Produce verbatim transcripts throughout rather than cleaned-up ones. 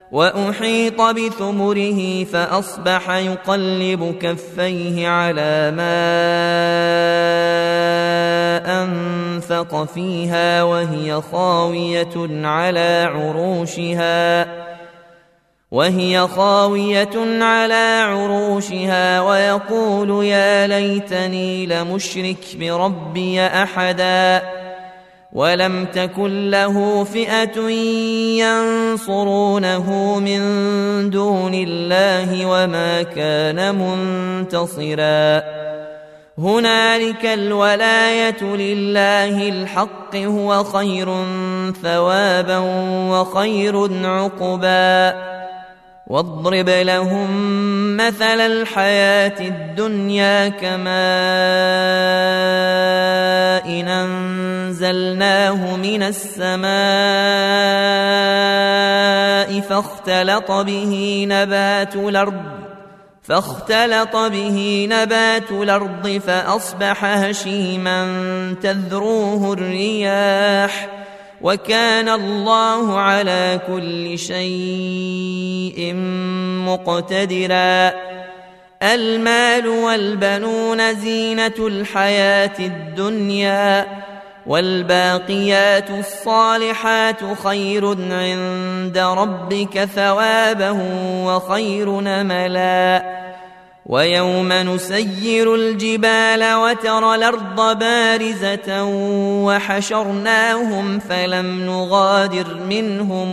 وأحيط بثمره فأصبح يقلب كفيه على ما أنفق فيها وهي خاوية على عروشها وهي خاوية على عروشها ويقول يا ليتني لمشرك بربي أحدا ولم تكن له فئة ينصرونه من دون الله وما كان منتصرا هنالك الولاية لله الحق هو خير ثوابا وخير عقبا واضرب لهم مثل الحياة الدنيا كماء إن أنزلناه من السماء فاختلط به نبات الأرض فاختلط به نبات الأرض فأصبح هشيما تذروه الرياح وكان الله على كل شيء مقتدرا المال والبنون زينة الحياة الدنيا والباقيات الصالحات خير عند ربك ثوابا وخير نملا ويوم نسير الجبال وترى الأرض بارزة وحشرناهم فلم نغادر منهم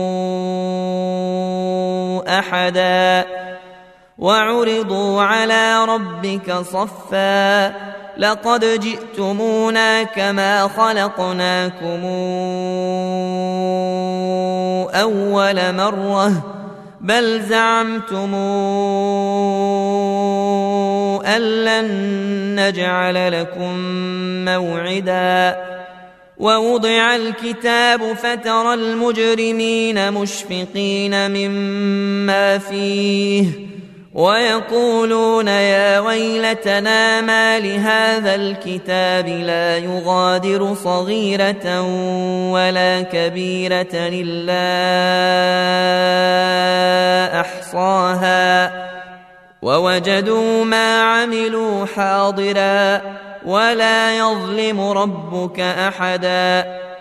أحدا وعرضوا على ربك صفا لقد جئتمونا كما خلقناكم أول مرة بل زعمتم أن لن نجعل لكم موعدا ووضع الكتاب فترى المجرمين مشفقين مما فيه ويقولون يا ويلتنا ما لهذا الكتاب لا يغادر صغيرة ولا كبيرة إلا أحصاها ووجدوا ما عملوا حاضرا ولا يظلم ربك أحدا